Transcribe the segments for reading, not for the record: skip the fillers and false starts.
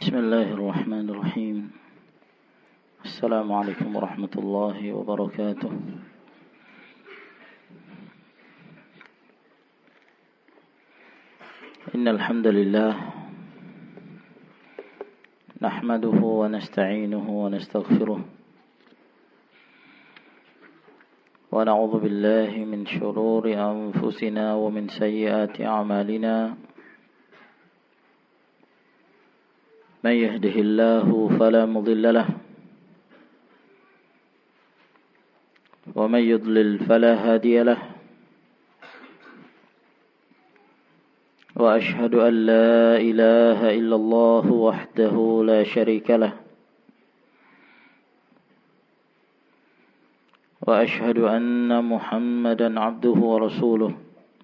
بسم الله الرحمن الرحيم. السلام عليكم ورحمة الله وبركاته. إن الحمد لله نحمده ونستعينه ونستغفره ونعوذ بالله من شرور أنفسنا ومن سيئات أعمالنا. من يهده الله فلا مضل له ومن يضلل فلا هادي له. وأشهد أن لا إله إلا الله وحده لا شريك له. وأشهد أن محمدا عبده ورسوله.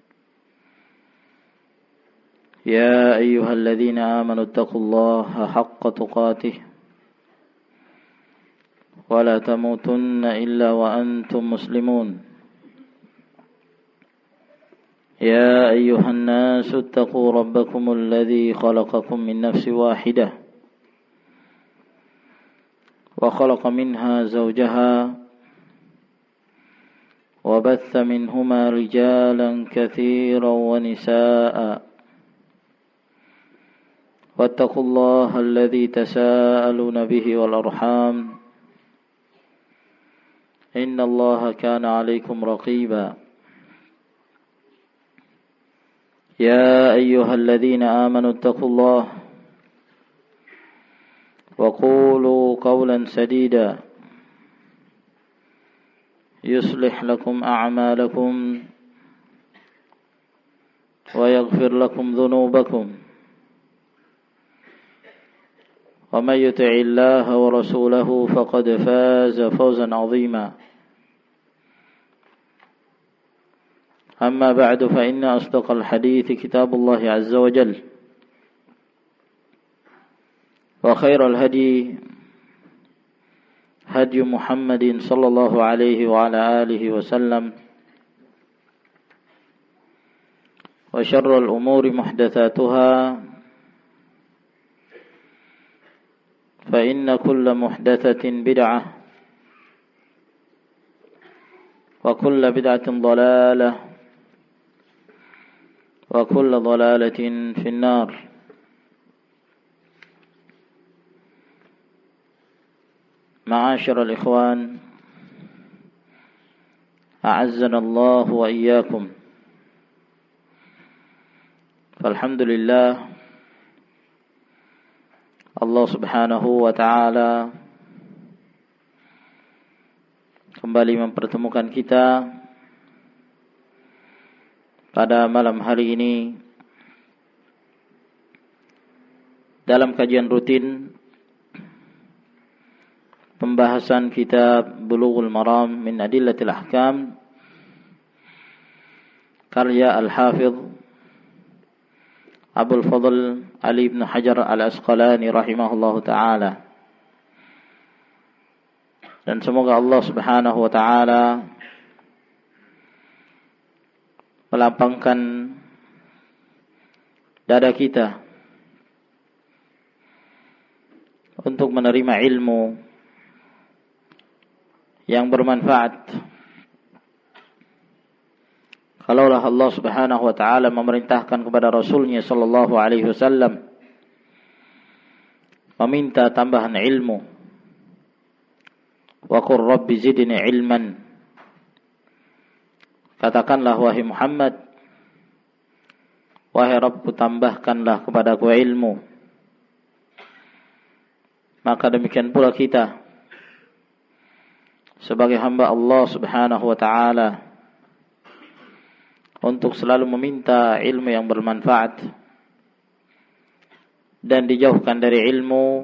يا أيها الذين آمنوا اتقوا الله حق تقاته ولا تموتن إلا وأنتم مسلمون. يا أيها الناس اتقوا ربكم الذي خلقكم من نفس واحدة وخلق منها زوجها وبث منهما رجالا كثيرا ونساء. واتقوا الله الذي تساءلون به والأرحام إن الله كان عليكم رقيبا. يا أيها الذين آمنوا اتقوا الله وقولوا قولا سديدا يصلح لكم أعمالكم ويغفر لكم ذنوبكم. ومن يطع الله ورسوله فقد فاز فوزا عظيما. أما بعد فإن أصدق الحديث كتاب الله عز وجل وخير الهدي هدي محمد صلى الله عليه وعلى آله وسلم. وشر الأمور محدثاتها فإن كل محدثة بدعة وكل بدعة ضلالة وكل ضلالة في النار. معاشر الإخوان أعزنا الله وإياكم. فالحمد لله Allah subhanahu wa ta'ala kembali mempertemukan kita pada malam hari ini dalam kajian rutin pembahasan kitab Bulughul Maram min Adillatil Ahkam karya Al-Hafidh Abul Fadl Ali bin Hajar Al-Asqalani rahimahullahu ta'ala. Dan semoga Allah subhanahu wa ta'ala melapangkan dada kita untuk menerima ilmu yang bermanfaat. Kalaulah Allah subhanahu wa ta'ala memerintahkan kepada Rasulnya sallallahu alaihi wasallam meminta tambahan ilmu, wa qur rabbi zidni ilman, katakanlah wahai Muhammad, wahai Rabbku tambahkanlah kepadaku ilmu. Maka demikian pula kita sebagai hamba Allah subhanahu wa ta'ala untuk selalu meminta ilmu yang bermanfaat dan dijauhkan dari ilmu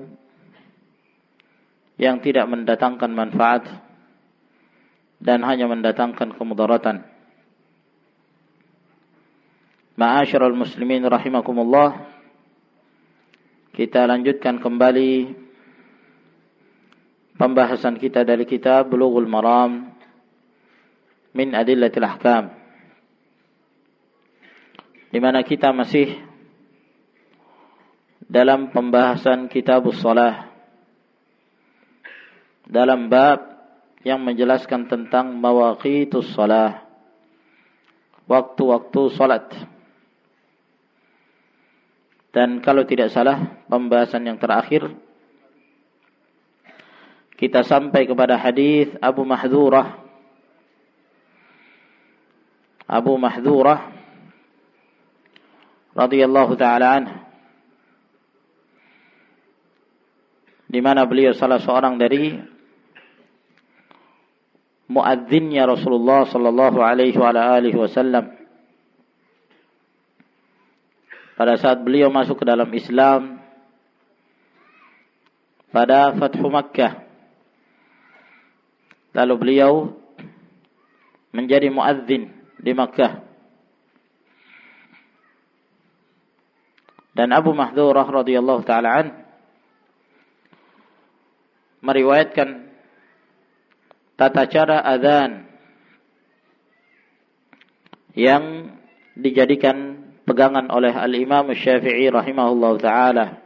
yang tidak mendatangkan manfaat dan hanya mendatangkan kemudaratan. Ma'asyiral muslimin rahimakumullah, kita lanjutkan kembali pembahasan kita dari kitab Bulughul Maram min Adillatil Ahkam, di mana kita masih dalam pembahasan Kitabus Shalah, dalam bab yang menjelaskan tentang mawaqitus shalah, waktu-waktu salat. Dan kalau tidak salah, pembahasan yang terakhir kita sampai kepada hadis Abu Mahdhurah. Abu Mahdhurah radhiyallahu taala anhu, di mana beliau salah seorang dari muadzinnya Rasulullah sallallahu alaihi wasallam. Pada saat beliau masuk ke dalam Islam pada Fathu Makkah, lalu beliau menjadi muadzin di Makkah. Dan Abu Mahdhurah radhiyallahu taala an meriwayatkan tata cara azan yang dijadikan pegangan oleh Al-Imam Syafi'i rahimahullahu taala.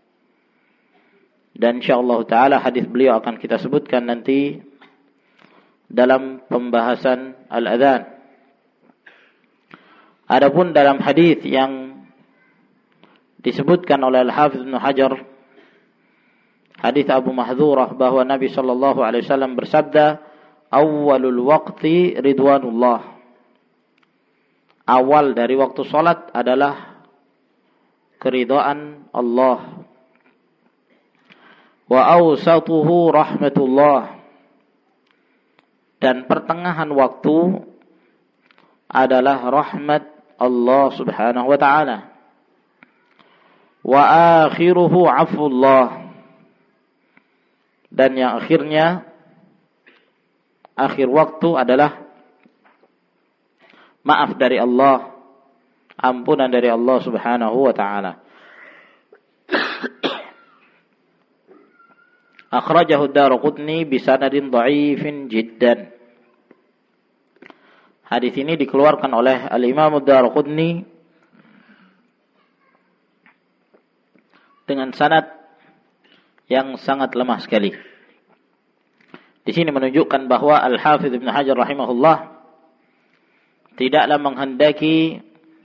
Dan insyaallah taala hadis beliau akan kita sebutkan nanti dalam pembahasan al-adzan. Adapun dalam hadis yang disebutkan oleh Al-Hafidz Ibnu Hajar, hadis Abu Mahdhurah, bahwa Nabi sallallahu alaihi wasallam bersabda, "Awwalul waqti ridwanullah." Awal dari waktu salat adalah keridhaan Allah. Wa awsatuhu rahmatullah. Dan pertengahan waktu adalah rahmat Allah Subhanahu wa taala. Wa akhiruhu 'afwullah. Dan yang akhirnya, akhir waktu adalah maaf dari Allah, ampunan dari Allah Subhanahu wa taala. Akhrajahu ad-Daraqutni bi sanadin dha'ifin jiddan. Hadis ini dikeluarkan oleh Al-Imam ad-Daraqutni dengan sanad yang sangat lemah sekali. Di sini menunjukkan bahwa Al-Hafidz Ibnu Hajar rahimahullah tidaklah menghendaki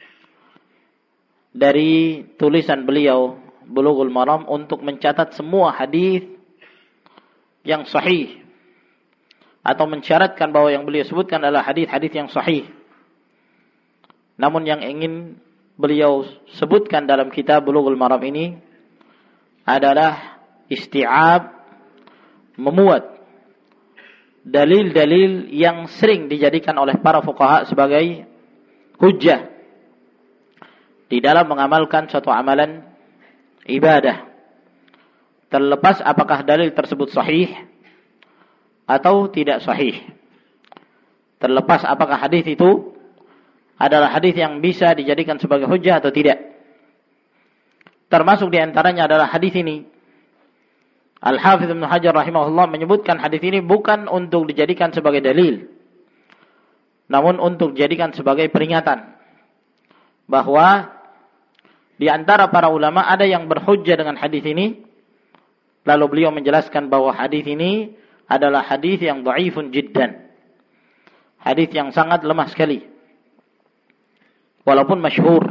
dari tulisan beliau Bulughul Maram untuk mencatat semua hadis yang sahih atau mensyaratkan bahwa yang beliau sebutkan adalah hadis-hadis yang sahih. Namun yang ingin beliau sebutkan dalam kitab Bulughul Maram ini adalah isti'ab, memuat dalil-dalil yang sering dijadikan oleh para fuqaha sebagai hujjah di dalam mengamalkan suatu amalan ibadah, terlepas apakah dalil tersebut sahih atau tidak sahih, terlepas apakah hadis itu adalah hadis yang bisa dijadikan sebagai hujjah atau tidak. Termasuk di antaranya adalah hadis ini. Al-Hafidz Ibnu Hajar rahimahullah menyebutkan hadis ini bukan untuk dijadikan sebagai dalil, namun untuk dijadikan sebagai peringatan bahwa di antara para ulama ada yang berhujjah dengan hadis ini. Lalu beliau menjelaskan bahwa hadis ini adalah hadis yang dhaifun jiddan, hadis yang sangat lemah sekali, walaupun masyhur.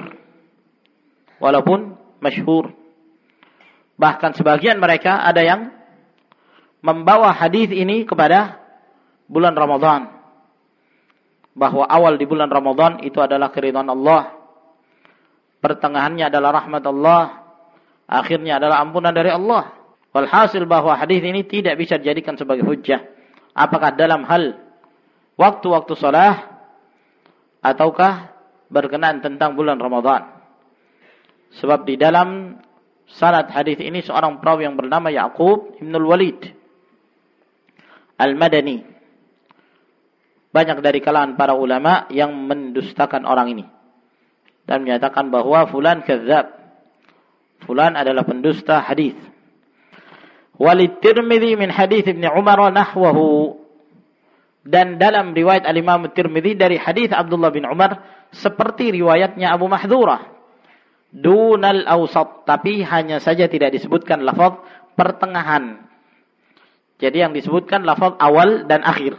Bahkan sebagian mereka ada yang membawa hadis ini kepada bulan Ramadan, bahwa awal di bulan Ramadan itu adalah keridhaan Allah, pertengahannya adalah rahmat Allah, akhirnya adalah ampunan dari Allah. Walhasil bahwa hadis ini tidak bisa dijadikan sebagai hujjah, apakah dalam hal waktu-waktu salat ataukah berkenaan tentang bulan Ramadan. Sebab di dalam sanad hadis ini seorang perawi yang bernama Ya'qub Ibnul Walid Al-Madani. Banyak dari kalangan para ulama yang mendustakan orang ini dan menyatakan bahwa fulan kadzdzab, fulan adalah pendusta hadis. Walid Tirmidzi min hadis Ibnu Umar nahwahu. Dan dalam riwayat Al-Imam Tirmidzi dari hadis Abdullah bin Umar seperti riwayatnya Abu Mahdhurah. dunal awsat, tapi hanya saja tidak disebutkan lafaz pertengahan. Jadi yang disebutkan lafaz awal dan akhir.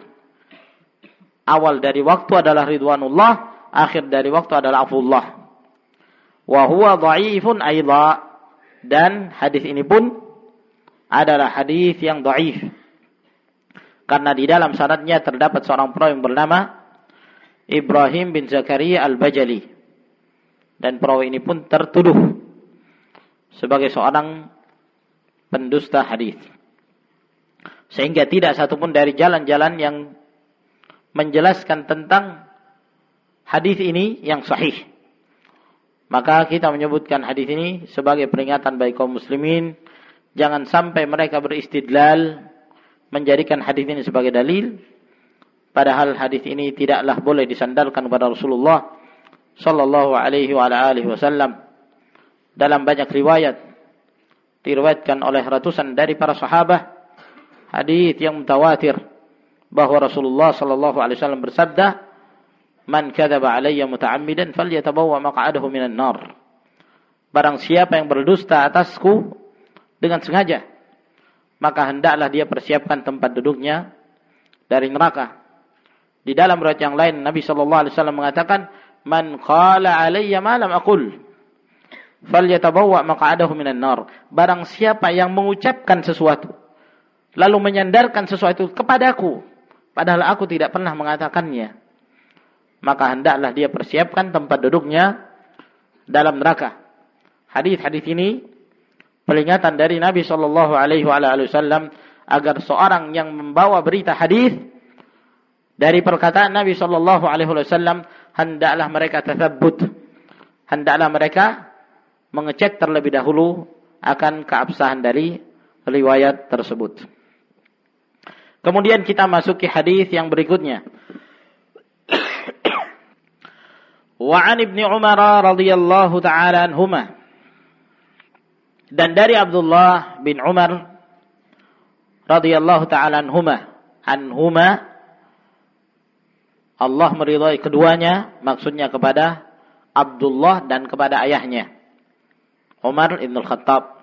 Awal dari waktu adalah ridwanullah, akhir dari waktu adalah afullah. Wa huwa dhaifun aidha, dan hadis ini pun adalah hadis yang dhaif. Karena di dalam sanadnya terdapat seorang perawi yang bernama Ibrahim bin Zakaria al-Bajali. Dan perawi ini pun tertuduh sebagai seorang pendusta hadis. Sehingga tidak satupun dari jalan-jalan yang menjelaskan tentang hadis ini yang sahih. Maka kita menyebutkan hadis ini sebagai peringatan bagi kaum muslimin. Jangan sampai mereka beristidlal menjadikan hadis ini sebagai dalil, padahal hadis ini tidaklah boleh disandarkan kepada Rasulullah sallallahu alaihi wa alihi wasallam. Dalam banyak riwayat diriwayatkan oleh ratusan dari para sahabat hadis yang mutawatir bahwa Rasulullah sallallahu alaihi wasallam bersabda, "Man kadzaba alayya muta'ammidan falyatabawwa maq'adahu minan nar." Barang siapa yang berdusta atasku dengan sengaja, maka hendaklah dia persiapkan tempat duduknya dari neraka. Di dalam riwayat yang lain Nabi sallallahu alaihi wasallam mengatakan, "Man qala alayya ma lam aqul falyatabawwa maq'adahu minan nar." Barang siapa yang mengucapkan sesuatu lalu menyandarkan sesuatu kepadaku padahal aku tidak pernah mengatakannya, maka hendaklah dia persiapkan tempat duduknya dalam neraka. Hadis-hadis ini peringatan dari Nabi sallallahu alaihi wasallam agar seorang yang membawa berita hadis dari perkataan Nabi sallallahu alaihi wasallam hendaklah mereka tatsabbut, hendaklah mereka mengecek terlebih dahulu akan keabsahan dari riwayat tersebut. Kemudian kita masuki hadis yang berikutnya. Wa 'an Ibnu Umar radhiyallahu ta'ala anhuma, dan dari Abdullah bin Umar radhiyallahu ta'ala anhuma, Allah meridhai keduanya, maksudnya kepada Abdullah dan kepada ayahnya Umar ibn al-Khattab.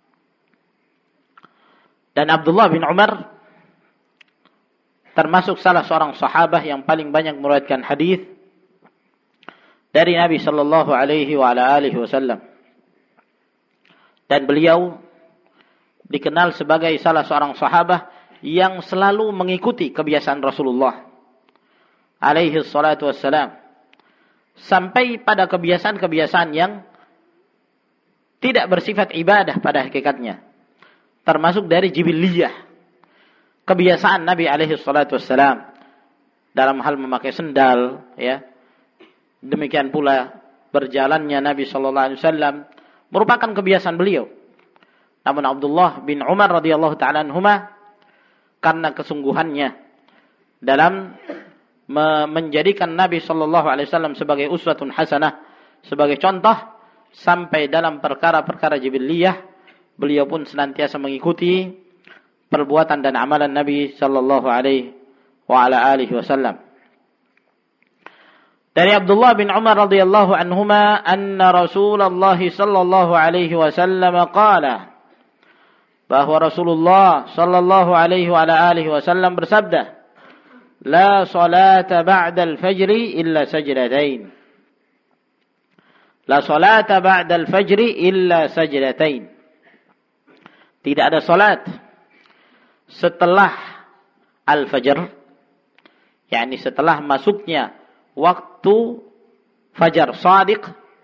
Dan Abdullah bin Umar termasuk salah seorang sahabat yang paling banyak meriwayatkan hadis dari Nabi sallallahu alaihi wa ala alihi wasallam. Dan beliau dikenal sebagai salah seorang sahabat yang selalu mengikuti kebiasaan Rasulullah alaihi salatu wassalam, sampai pada kebiasaan-kebiasaan yang tidak bersifat ibadah pada hakikatnya, termasuk dari jibiliyah, kebiasaan Nabi alaihi salatu wassalam dalam hal memakai sendal, ya. Demikian pula berjalannya Nabi sallallahu alaihi wasallam merupakan kebiasaan beliau. Namun Abdullah bin Umar radhiyallahu ta'ala anhuma, karena kesungguhannya dalam menjadikan Nabi sallallahu alaihi wasallam sebagai uswatun hasanah, sebagai contoh, sampai dalam perkara-perkara jibiliyah beliau pun senantiasa mengikuti perbuatan dan amalan Nabi sallallahu alaihi wa ala alihi wasallam. Dari Abdullah bin Umar radhiyallahu anhuma anna Rasulullah sallallahu alaihi wasallam qala, bahwa Rasulullah sallallahu alaihi wa alihi wasallam bersabda, la salata ba'da al-fajr illa sajdatain. La salata ba'da al-fajr illa sajdatain. Tidak ada salat setelah al-fajr, yakni setelah masuknya waktu fajar shadiq,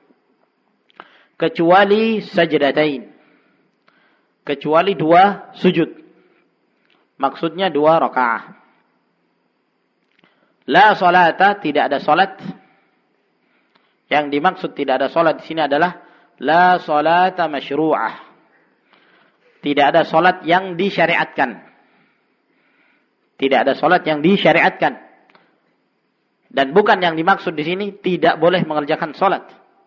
kecuali sajdatain, kecuali 2 sujud, maksudnya 2 rakaat. La salata, tidak ada salat. Yang dimaksud tidak ada salat di sini adalah la salata masyru'ah, tidak ada salat yang disyariatkan. Tidak ada salat yang disyariatkan. Dan bukan yang dimaksud di sini tidak boleh mengerjakan salat.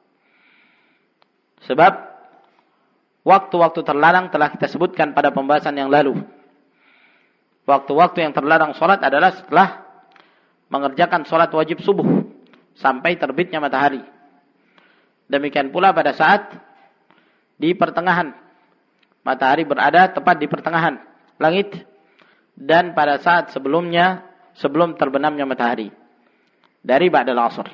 Sebab waktu-waktu terlarang telah kita sebutkan pada pembahasan yang lalu. Waktu-waktu yang terlarang salat adalah setelah mengerjakan salat wajib subuh sampai terbitnya matahari. Demikian pula pada saat di pertengahan. Matahari berada tepat di pertengahan langit. Dan pada saat sebelumnya, sebelum terbenamnya matahari. Dari ba'dal asr.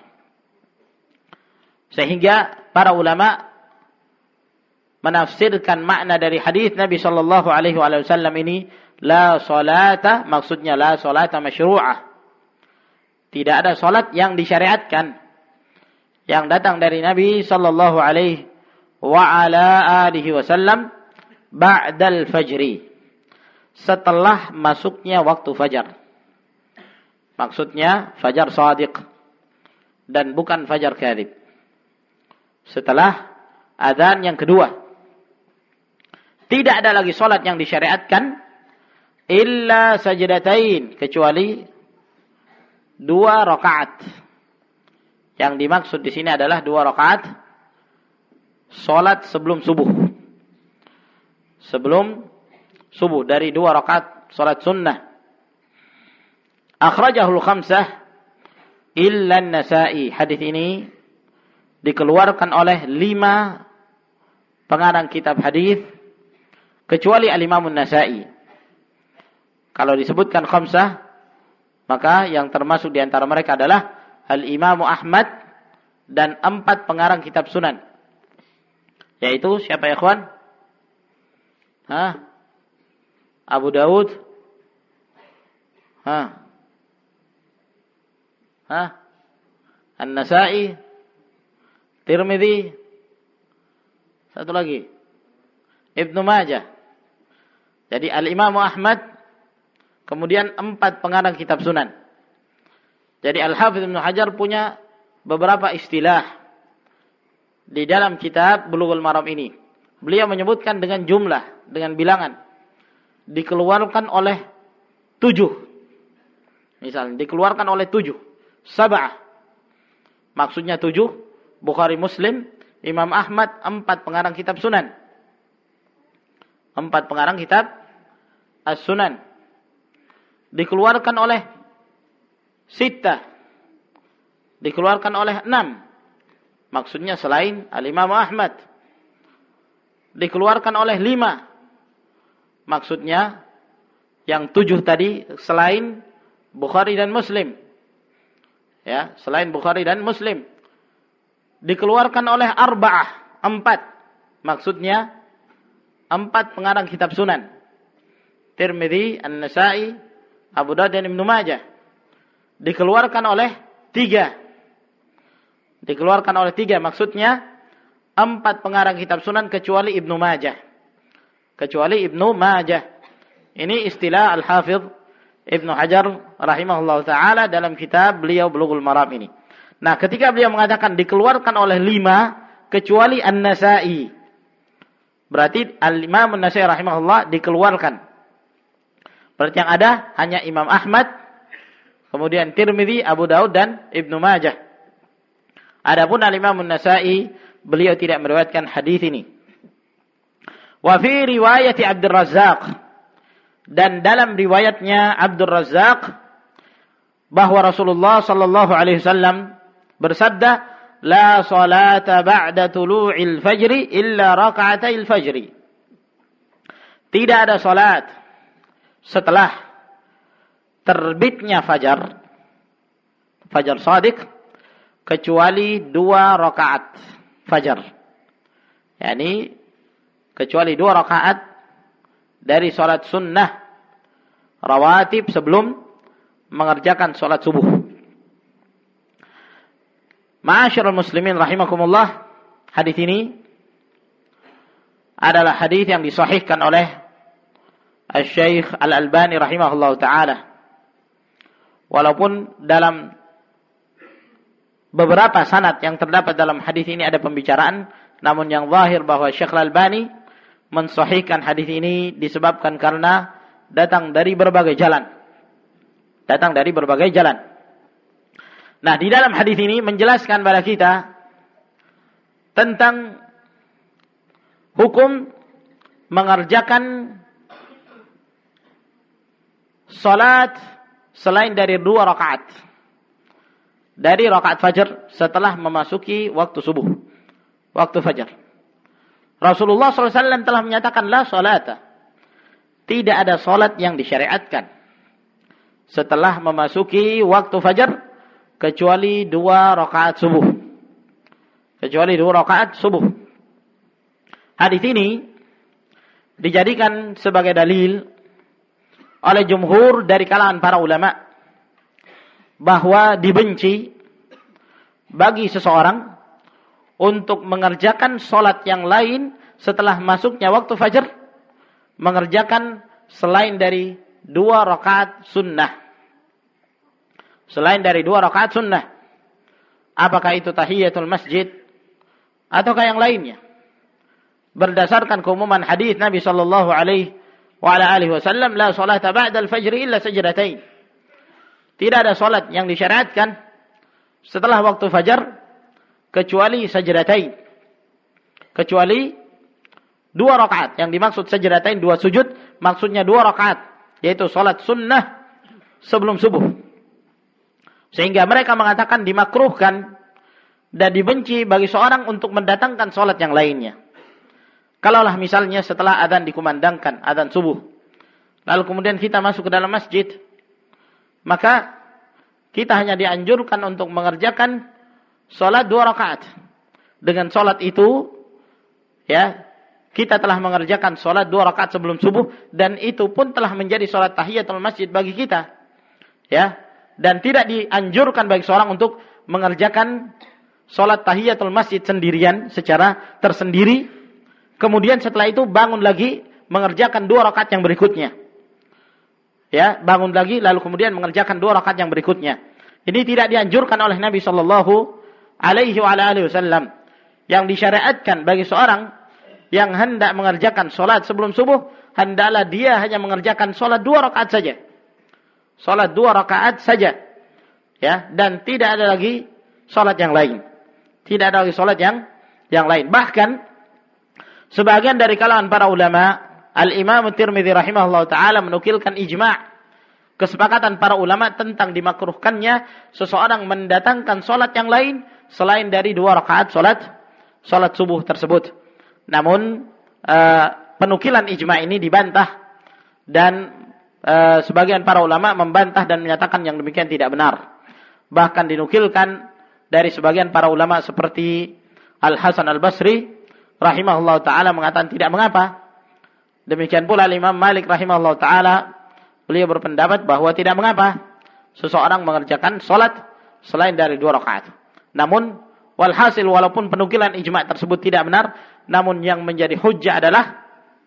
Sehingga para ulama menafsirkan makna dari hadis Nabi sallallahu alaihi wasallam ini, la salata, maksudnya la salata masyru'ah. Tidak ada salat yang disyariatkan yang datang dari Nabi sallallahu alaihi wasallam ba'dal fajri, setelah masuknya waktu fajar. Maksudnya fajar shadiq dan bukan fajar kadhib. Setelah adzan yang kedua. Tidak ada lagi salat yang disyariatkan illa sajdatain, kecuali 2 rakaat. Yang dimaksud di sini adalah 2 rakaat salat sebelum subuh. Sebelum subuh, dari 2 rakaat salat sunnah. Akhrajahul khamsah illa an-Nasa'i. Hadis ini dikeluarkan oleh 5 pengarang kitab hadis kecuali al-Imam an-Nasa'i. Kalau disebutkan khamsah, maka yang termasuk di antara mereka adalah al-Imam Ahmad dan 4 pengarang kitab sunan. Yaitu siapa ya ikhwan? Abu Daud. An-Nasa'i, Tirmidzi, satu lagi Ibnu Majah. Jadi Al-Imam Ahmad, kemudian 4 pengarang kitab sunan. Jadi Al-Hafidz Ibnu Hajar punya beberapa istilah di dalam kitab Bulughul Maram ini. Beliau menyebutkan dengan jumlah, dengan bilangan. Dikeluarkan oleh 7. Misalnya dikeluarkan oleh 7. Sab'ah. Maksudnya 7. Bukhari, Muslim, Imam Ahmad, 4 pengarang kitab sunan. 4 pengarang kitab As-Sunan. Dikeluarkan oleh 6. Dikeluarkan oleh 6. Maksudnya selain Al-Imam Ahmad. Dikeluarkan oleh 5. Maksudnya yang 7 tadi selain Bukhari dan Muslim. Ya, selain Bukhari dan Muslim. Dikeluarkan oleh 4. Maksudnya 4 pengarang kitab sunan. Tirmidzi, An-Nasa'i, Abu Daud dan Ibnu Majah. Dikeluarkan oleh 3. Dikeluarkan oleh 3, maksudnya 4 pengarang kitab sunan kecuali Ibnu Majah. Kecuali Ibnu Majah. Ini istilah Al-Hafidz Ibnu Hajar rahimahullah ta'ala dalam kitab beliau Bulughul Maram ini. Nah, ketika beliau mengatakan dikeluarkan oleh 5 kecuali An-Nasa'i, berarti Al-Imam An-Nasa'i rahimahullah dikeluarkan. Berarti yang ada hanya Imam Ahmad, kemudian Tirmidzi, Abu Daud dan Ibnu Majah. Adapun Al-Imam An-Nasa'i, beliau tidak meriwayatkan hadis ini. Wa fi riwayat Abdul Razzaq, dan dalam riwayatnya Abdul Razzaq bahwa Rasulullah sallallahu alaihi wasallam bersabda, la salata ba'da tulu'il fajri illa raka'atil fajri. Tidak ada salat setelah terbitnya fajar, fajar shadiq, kecuali 2 rakaat fajar. Yani kecuali 2 rakaat dari salat sunnah rawatib sebelum mengerjakan salat subuh. Ma'asyiral muslimin rahimakumullah, hadis ini adalah hadis yang disahihkan oleh Asy-Syaikh Al-Albani rahimahullah ta'ala. Walaupun dalam beberapa sanad yang terdapat dalam hadis ini ada pembicaraan, namun yang zahir bahwa Syekh Al-Albani mensahihkan hadis ini disebabkan karena datang dari berbagai jalan. Datang dari berbagai jalan. Nah, di dalam hadis ini menjelaskan kepada kita tentang hukum mengerjakan salat selain dari 2 rakaat. Dari rakaat fajar setelah memasuki waktu subuh. waktu fajar. Rasulullah SAW telah menyatakan la salata. Tidak ada salat yang disyariatkan setelah memasuki waktu fajar kecuali 2 rakaat subuh. Kecuali 2 rakaat subuh. Hadis ini dijadikan sebagai dalil oleh jumhur dari kalangan para ulama bahwa dibenci bagi seseorang untuk mengerjakan salat yang lain setelah masuknya waktu fajar, mengerjakan selain dari 2 rakaat sunnah. Selain dari 2 rakaat sunnah. Apakah itu tahiyatul masjid ataukah yang lainnya? Berdasarkan keumuman hadis Nabi sallallahu alaihi wasallam, la salata ba'da al-fajr illa sajdatain. Tidak ada salat yang disyariatkan setelah waktu fajar kecuali sajdatain. Kecuali 2 rakaat. Yang dimaksud sajdatain 2 sujud, maksudnya 2 rakaat, yaitu salat sunnah sebelum subuh. Sehingga mereka mengatakan dimakruhkan dan dibenci bagi seorang untuk mendatangkan salat yang lainnya. Kalaulah misalnya setelah adzan dikumandangkan, adzan subuh, lalu kemudian kita masuk ke dalam masjid, maka kita hanya dianjurkan untuk mengerjakan salat 2 rakaat. Dengan salat itu, ya, kita telah mengerjakan salat 2 rakaat sebelum subuh, dan itu pun telah menjadi salat tahiyatul masjid bagi kita. Ya, dan tidak dianjurkan bagi seorang untuk mengerjakan salat tahiyatul masjid sendirian secara tersendiri, kemudian setelah itu bangun lagi mengerjakan 2 rakaat yang berikutnya. Ya, bangun lagi lalu kemudian mengerjakan 2 rakaat yang berikutnya. Ini tidak dianjurkan oleh Nabi sallallahu alaihi wasallam. Yang disyariatkan bagi seorang yang hendak mengerjakan salat sebelum subuh, hendaklah dia hanya mengerjakan salat 2 rakaat saja. Salat 2 rakaat saja. Ya, dan tidak ada lagi salat yang lain. Tidak ada lagi salat yang lain. Bahkan sebagian dari kalangan para ulama, Al-Imam Tirmidzi rahimahullah ta'ala menukilkan ijma', kesepakatan para ulama tentang dimakruhkannya seseorang mendatangkan salat yang lain selain dari 2 rakaat salat subuh tersebut. Namun penukilan ijma' ini dibantah dan sebagian para ulama membantah dan menyatakan yang demikian tidak benar. Bahkan dinukilkan dari sebagian para ulama seperti Al-Hasan Al-Basri rahimahullah ta'ala mengatakan tidak mengapa. Demikian pula Imam Malik rahimahullah ta'ala, beliau berpendapat bahwa tidak mengapa seseorang mengerjakan salat selain dari 2 rakaat. Namun walhasil walaupun penukilan ijma' tersebut tidak benar, namun yang menjadi hujjah adalah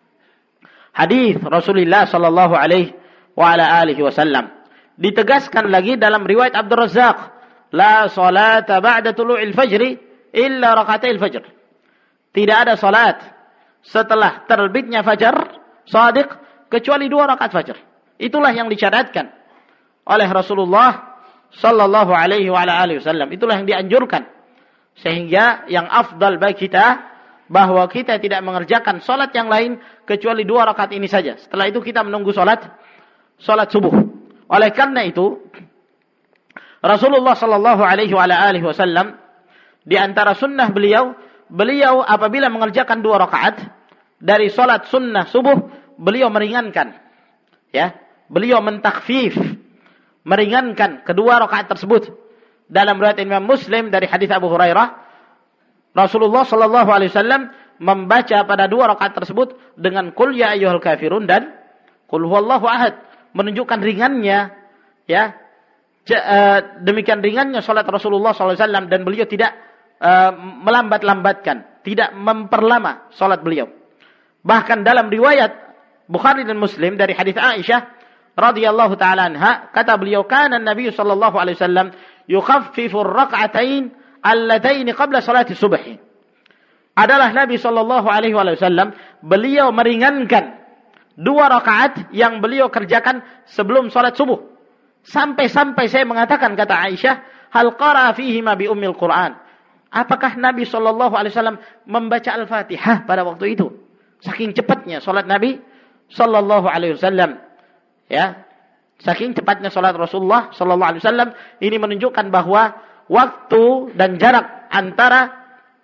hadis Rasulullah sallallahu alaihi wasallam. Ditegaskan lagi dalam riwayat Abdul Razzaq, la salata ba'da tulu'il fajri illa raka'atil fajr. Tidak ada salat setelah terbitnya fajar shadiq kecuali 2 rakaat fajar. Itulah yang disyariatkan oleh Rasulullah sallallahu alaihi wasallam. Itulah yang dianjurkan. Sehingga yang afdal bagi kita bahwa kita tidak mengerjakan salat yang lain kecuali 2 rakaat ini saja. Setelah itu kita menunggu salat subuh. Oleh karena itu Rasulullah sallallahu alaihi wasallam di antara sunnah beliau apabila mengerjakan 2 rakaat dari salat sunnah subuh, beliau meringankan. Ya, beliau mentakhfif, meringankan kedua rakaat tersebut. Dalam riwayat Imam Muslim dari hadis Abu Hurairah, Rasulullah sallallahu alaihi wasallam membaca pada 2 rakaat tersebut dengan qul ya ayyuhal kafirun dan qul huwallahu ahad, menunjukkan ringannya, ya. Demikian ringannya salat Rasulullah sallallahu alaihi wasallam, dan beliau tidak melambat-lambatkan, tidak memperlama salat beliau. Bahkan dalam riwayat Bukhari dan Muslim dari hadis Aisyah radhiyallahu taala anha, kata beliau, kana Nabi sallallahu alaihi wasallam yukhaffifu ar-rak'atain allatain qabla salati subh. Adalah Nabi sallallahu alaihi wasallam beliau meringankan 2 rakaat yang beliau kerjakan sebelum salat subuh. Sampai-sampai saya mengatakan, kata Aisyah, hal qara fihi ma bi ummil Qur'an. Apakah Nabi sallallahu alaihi wasallam membaca Al-Fatihah pada waktu itu? Saking cepatnya salat Nabi sallallahu alaihi wasallam. Ya. Saking cepatnya salat Rasulullah sallallahu alaihi wasallam, ini menunjukkan bahwa waktu dan jarak antara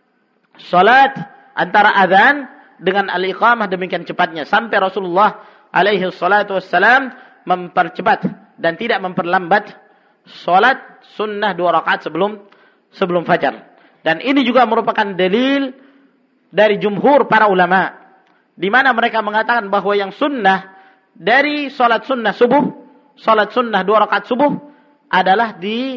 salat antara azan dengan al-iqamah demikian cepatnya sampai Rasulullah alaihi salatu wassalam mempercepat dan tidak memperlambat salat sunnah 2 rakaat sebelum fajar. Dan ini juga merupakan dalil dari jumhur para ulama di mana mereka mengatakan bahwa yang sunnah dari salat sunnah subuh, salat sunnah 2 rakaat subuh adalah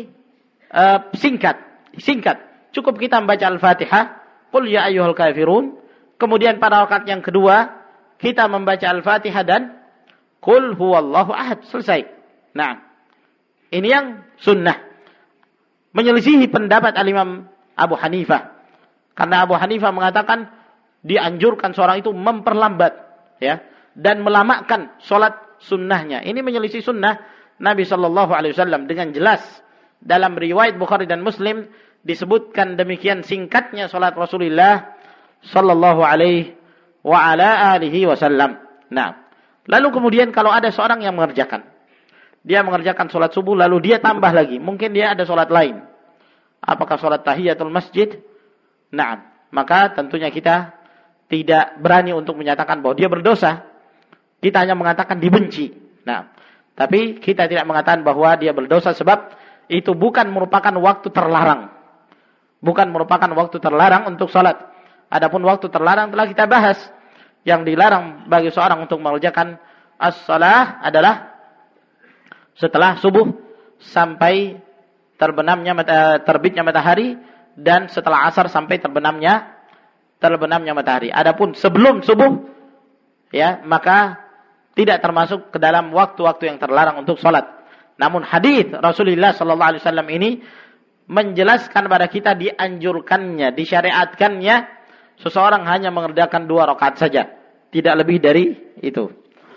singkat. Cukup kita membaca Al-Fatihah, qul ya ayyuhal kafirun. Kemudian pada rakaat yang kedua kita membaca Al-Fatihah dan qul huwallahu ahad, selesai. Nah, ini yang sunnah. Menyelisihi pendapat Al-Imam Abu Hanifah. Karena Abu Hanifah mengatakan dianjurkan seorang itu memperlambat, ya, dan melamakan salat sunnahnya. Ini menyelisih sunnah Nabi sallallahu alaihi wasallam dengan jelas. Dalam riwayat Bukhari dan Muslim disebutkan demikian singkatnya salat Rasulullah sallallahu alaihi wa ala alihi wasallam. Nah, lalu kemudian kalau ada seorang yang mengerjakan, dia mengerjakan salat subuh lalu dia tambah lagi, mungkin dia ada salat lain. Apakah salat tahiyatul masjid? Nah, maka tentunya kita tidak berani untuk menyatakan bahwa dia berdosa. Kita hanya mengatakan dibenci. Nah, tapi kita tidak mengatakan bahwa dia berdosa sebab itu bukan merupakan waktu terlarang. Bukan merupakan waktu terlarang untuk salat. Adapun waktu terlarang telah kita bahas. Yang dilarang bagi seorang untuk mengerjakan as-salah adalah setelah subuh sampai terbitnya matahari dan setelah asar sampai terbenamnya matahari. Adapun sebelum subuh, ya, maka tidak termasuk ke dalam waktu-waktu yang terlarang untuk salat. Namun hadis Rasulullah sallallahu alaihi wasallam ini menjelaskan kepada kita dianjurkannya, disyariatkannya seseorang hanya mengerjakan 2 rakaat saja, tidak lebih dari itu.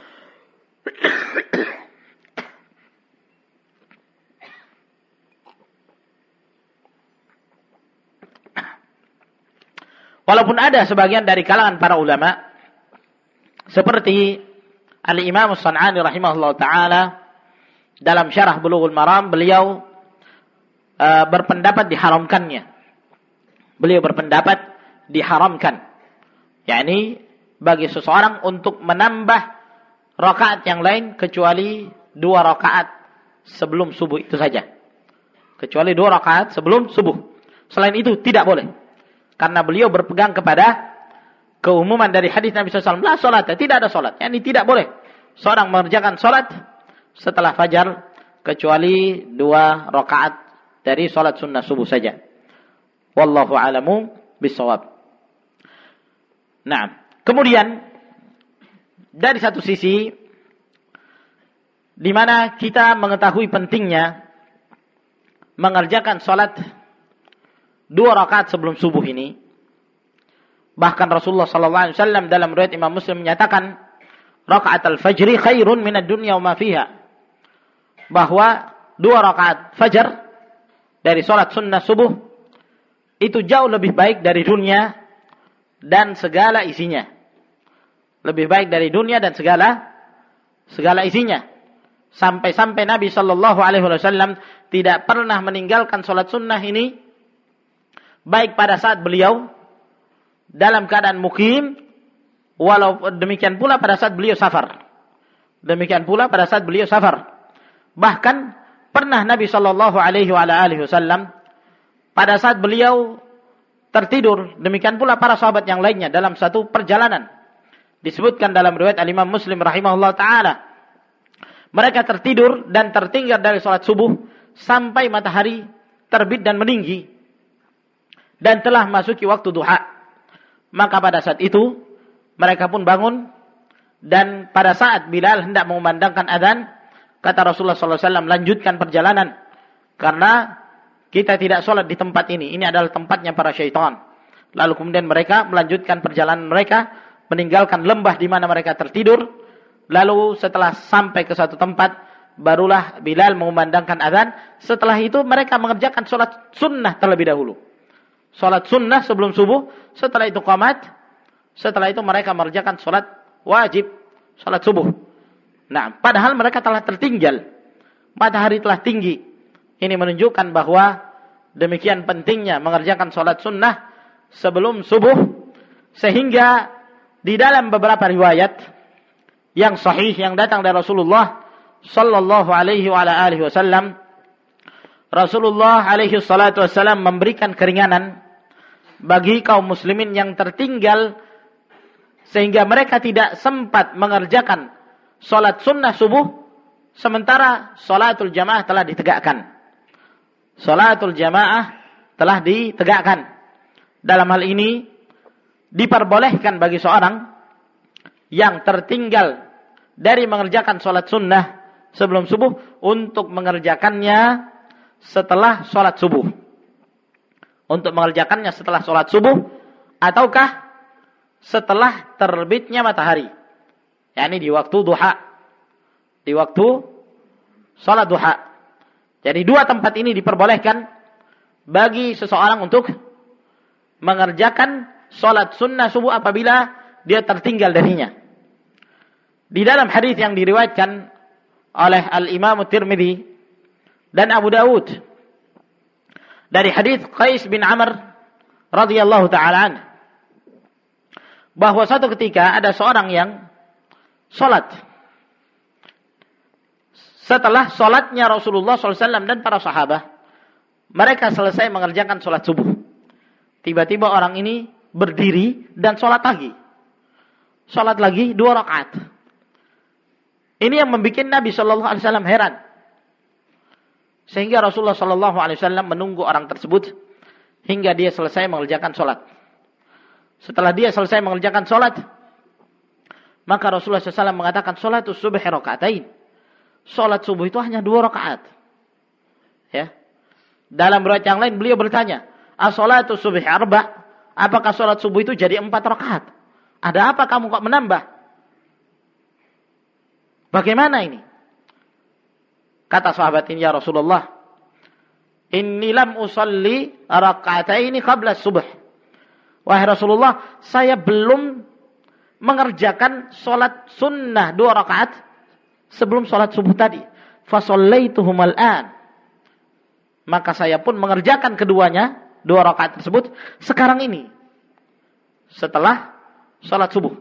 Walaupun ada sebagian dari kalangan para ulama seperti Al-Imam As-San'ani rahimahullah ta'ala dalam syarah Bulughul Maram, beliau berpendapat diharamkannya. Beliau berpendapat diharamkan. yakni bagi seseorang untuk menambah rakaat yang lain kecuali 2 rakaat sebelum subuh itu saja. Kecuali 2 rakaat sebelum subuh. Selain itu tidak boleh. Karena beliau berpegang kepada keumuman dari hadis Nabi SAW. La salat, tidak ada salat. Yani tidak boleh seorang mengerjakan salat setelah fajar kecuali 2 rakaat dari salat sunnah subuh saja. Wallahu a'lamu bissawab. Nah, kemudian dari satu sisi di mana kita mengetahui pentingnya mengerjakan salat 2 rakaat sebelum subuh ini. Bahkan Rasulullah sallallahu alaihi wasallam dalam riwayat Imam Muslim menyatakan rakaat al-fajri khairun minad dunya wa ma fiha. Bahwa 2 rakaat fajar dari salat sunnah subuh itu jauh lebih baik dari dunia dan segala isinya. Lebih baik dari dunia dan segala isinya. Sampai-sampai Nabi sallallahu alaihi wasallam tidak pernah meninggalkan salat sunnah ini baik pada saat beliau dalam keadaan mukim, walau demikian pula pada saat beliau safar. Demikian pula pada saat beliau safar. Bahkan pernah Nabi sallallahu alaihi wasallam pada saat beliau tertidur, demikian pula para sahabat yang lainnya dalam satu perjalanan. Disebutkan dalam riwayat Al-Imam Muslim rahimahullah ta'ala. Mereka tertidur dan tertinggal dari salat subuh sampai matahari terbit dan meninggi. Dan telah masuki waktu duha. Maka pada saat itu mereka pun bangun dan pada saat Bilal hendak mengumandangkan azan, kata Rasulullah SAW, lanjutkan perjalanan karena kita tidak sholat di tempat ini. Ini adalah tempatnya para syaitan. Lalu kemudian mereka melanjutkan perjalanan mereka, meninggalkan lembah di mana mereka tertidur. Lalu setelah sampai ke satu tempat, barulah Bilal mengumandangkan azan. Setelah itu mereka mengerjakan sholat sunnah terlebih dahulu. Sholat sunnah sebelum subuh, setelah itu qamat, setelah itu mereka mengerjakan sholat wajib, sholat subuh. Nah, padahal mereka telah tertinggal. Matahari telah tinggi. Ini menunjukkan bahwa demikian pentingnya mengerjakan sholat sunnah sebelum subuh, sehingga di dalam beberapa riwayat yang sahih yang datang dari Rasulullah sallallahu alaihi wasallam, Rasulullah alaihi salatu wasallam memberikan keringanan bagi kaum muslimin yang tertinggal sehingga mereka tidak sempat mengerjakan salat sunnah subuh sementara salatul jamaah telah ditegakkan. Salatul jamaah telah ditegakkan. Dalam hal ini diperbolehkan bagi seorang yang tertinggal dari mengerjakan salat sunnah sebelum subuh untuk mengerjakannya setelah salat subuh. Untuk mengerjakannya setelah salat subuh ataukah setelah terbitnya matahari. yakni di waktu duha. Di waktu salat duha. Jadi dua tempat ini diperbolehkan bagi seseorang untuk mengerjakan salat sunnah subuh apabila dia tertinggal darinya. Di dalam hadis yang diriwayatkan oleh Al-Imam Tirmidzi dan Abu Dawud dari hadis Qais bin Amr radhiyallahu taala anhu, bahwa suatu ketika ada seorang yang salat setelah salatnya Rasulullah SAW dan para sahabat, mereka selesai mengerjakan salat subuh. Tiba-tiba orang ini berdiri dan salat lagi. Salat lagi 2 rakaat. Ini yang membuat Nabi SAW heran. Sehingga Rasulullah SAW menunggu orang tersebut hingga dia selesai mengerjakan salat. Setelah dia selesai mengerjakan salat, maka Rasulullah SAW mengatakan salatus subhi rakaatain. Salat subuh itu hanya 2 rakaat. Ya. Dalam riwayat yang lain beliau bertanya, as-salatus subhi arba'? Apakah salat subuh itu jadi 4 rakaat? Ada apa kamu kok menambah? Bagaimana ini? Kata sahabat ini, ya Rasulullah, inni lam usalli raka'ataini qabla subuh. Wahai Rasulullah, saya belum mengerjakan salat sunnah 2 rakaat sebelum salat subuh tadi. Fa shallaituhum al-an. Maka saya pun mengerjakan keduanya, 2 rakaat tersebut sekarang ini. Setelah salat subuh.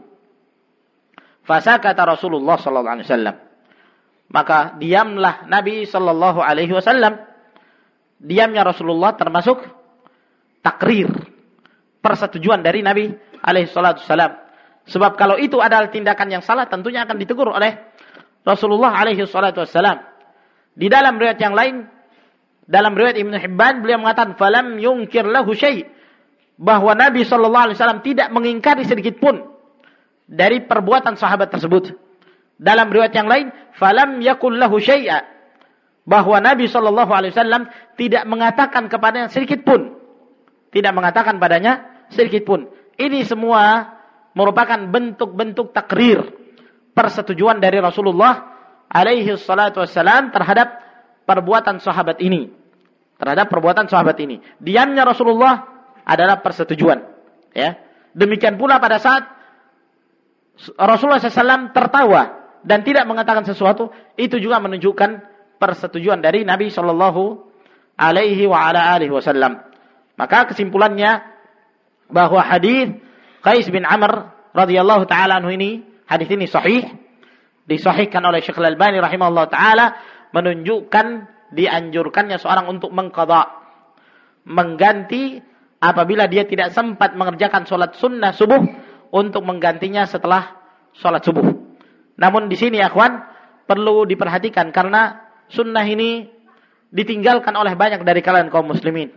Fasakata Rasulullah sallallahu alaihi wasallam. Maka diamlah Nabi sallallahu alaihi wasallam. Diamnya Rasulullah termasuk takrir, persetujuan dari Nabi alaihi salatu wasallam. Sebab kalau itu adalah tindakan yang salah, tentunya akan ditegur oleh Rasulullah alaihi salatu wasallam. Di dalam riwayat yang lain, dalam riwayat Ibnu Hibban, beliau mengatakan falam yunkir lahu syai', bahwa Nabi sallallahu alaihi wasallam tidak mengingkari sedikit pun dari perbuatan sahabat tersebut. Dalam riwayat yang lain, falam yakul lahu syai'a, bahwa Nabi sallallahu alaihi wasallam tidak mengatakan kepadanya sedikit pun. Tidak mengatakan padanya sedikit pun. Ini semua merupakan bentuk-bentuk takrir, persetujuan dari Rasulullah alaihi salatu wassalam terhadap perbuatan sahabat ini. Terhadap perbuatan sahabat ini. Diamnya Rasulullah adalah persetujuan. Ya. Demikian pula pada saat Rasulullah SAW tertawa dan tidak mengatakan sesuatu, itu juga menunjukkan persetujuan dari Nabi Shallallahu Alaihi Wasallam. Maka kesimpulannya bahwa hadis Qais bin Amr radhiyallahu taala anhu ini, hadis ini sahih, disahihkan oleh Syekh Al-Albani rahimahullah taala, menunjukkan dianjurkannya seorang untuk mengqadha, mengganti apabila dia tidak sempat mengerjakan salat sunnah subuh, untuk menggantinya setelah salat subuh. Namun di sini akhwan perlu diperhatikan karena sunnah ini ditinggalkan oleh banyak dari kalangan kaum muslimin.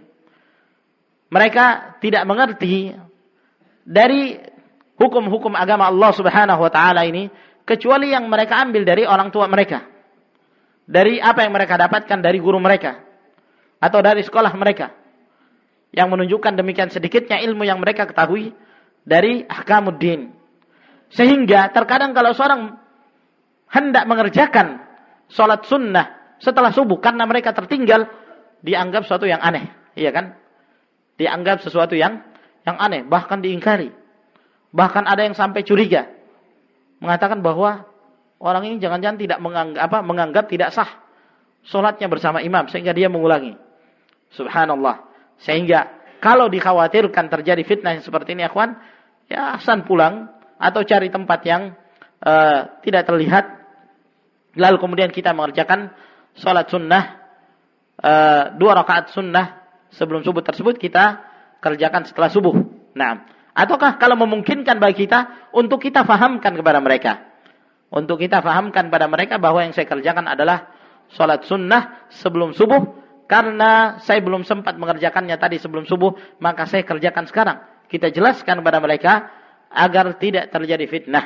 Mereka tidak mengerti dari hukum-hukum agama Allah Subhanahu wa taala ini kecuali yang mereka ambil dari orang tua mereka. Dari apa yang mereka dapatkan dari guru mereka atau dari sekolah mereka. Yang menunjukkan demikian sedikitnya ilmu yang mereka ketahui dari ahkamuddin. Sehingga terkadang kalau seorang hendak mengerjakan salat sunnah setelah subuh karena mereka tertinggal, dianggap sesuatu yang aneh, iya kan? Dianggap sesuatu yang aneh, bahkan diingkari. Bahkan ada yang sampai curiga, mengatakan bahwa orang ini jangan-jangan tidak menganggap tidak sah salatnya bersama imam sehingga dia mengulangi. Subhanallah. Sehingga kalau dikhawatirkan terjadi fitnah yang seperti ini, akhwan, ya ahsan pulang atau cari tempat yang tidak terlihat, lalu kemudian kita mengerjakan sholat sunnah, 2 rakaat sunnah sebelum subuh tersebut kita kerjakan setelah subuh. Nah, ataukah kalau memungkinkan bagi kita untuk kita fahamkan kepada mereka, untuk kita fahamkan pada mereka bahwa yang saya kerjakan adalah sholat sunnah sebelum subuh, karena saya belum sempat mengerjakannya tadi sebelum subuh, maka saya kerjakan sekarang. Kita jelaskan kepada mereka agar tidak terjadi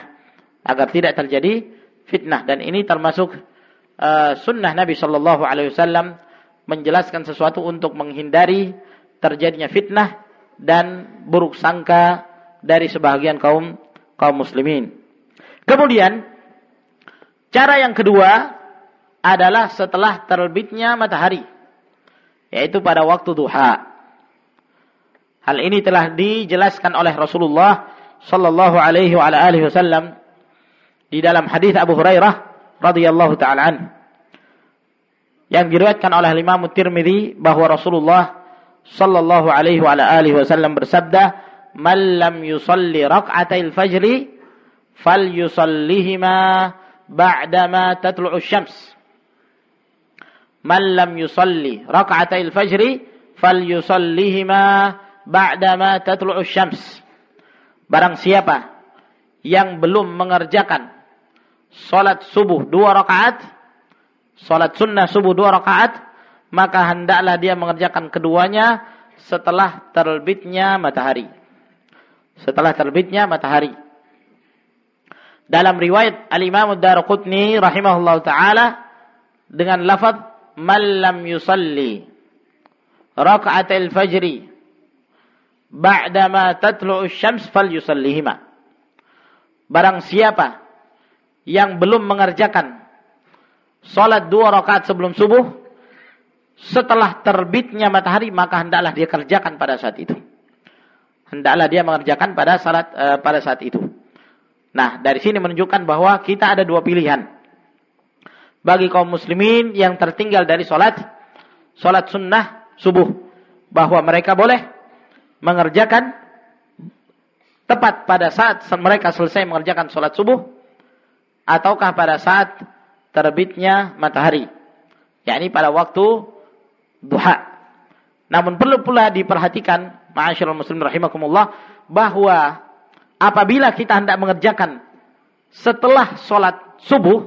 fitnah, dan ini termasuk sunnah Nabi Shallallahu Alaihi Wasallam, menjelaskan sesuatu untuk menghindari terjadinya fitnah dan buruk sangka dari sebahagian kaum muslimin. Kemudian cara yang kedua adalah setelah terbitnya matahari, yaitu pada waktu duha. Hal ini telah dijelaskan oleh Rasulullah sallallahu alaihi wa alihi wasallam di dalam hadis Abu Hurairah radhiyallahu taala anhu, yang diriwayatkan oleh Imam Tirmidzi bahwa Rasulullah sallallahu alaihi wa alihi wasallam bersabda, "Man lam yusalli rak'atai al-fajri falyusallihima ba'dama tatlu'u asy-syams." Man lam yusalli rak'atai al-fajri falyusallihima ba'dama tatlu'u asy-syams. Barang siapa yang belum mengerjakan salat subuh 2 rakaat, salat sunnah subuh 2 rakaat, maka hendaklah dia mengerjakan keduanya setelah terbitnya matahari. Setelah terbitnya matahari. Dalam riwayat Al-Imam Ad-Darqutni rahimahullah ta'ala dengan lafaz man lam yusalli raka'atil fajri ba'dama tatlu'u asy-syams falyusallihima. Barang siapa yang belum mengerjakan salat 2 rakaat sebelum subuh setelah terbitnya matahari, maka hendaklah dia kerjakan pada saat itu. Hendaklah dia mengerjakan pada saat itu. Nah, dari sini menunjukkan bahwa kita ada 2 pilihan bagi kaum muslimin yang tertinggal dari salat sunnah subuh, bahwa mereka boleh mengerjakan tepat pada saat mereka selesai mengerjakan salat subuh, ataukah pada saat terbitnya matahari, yakni pada waktu duha. Namun perlu pula diperhatikan, ma'asyiral muslimin rahimakumullah, bahwa apabila kita hendak mengerjakan setelah salat subuh,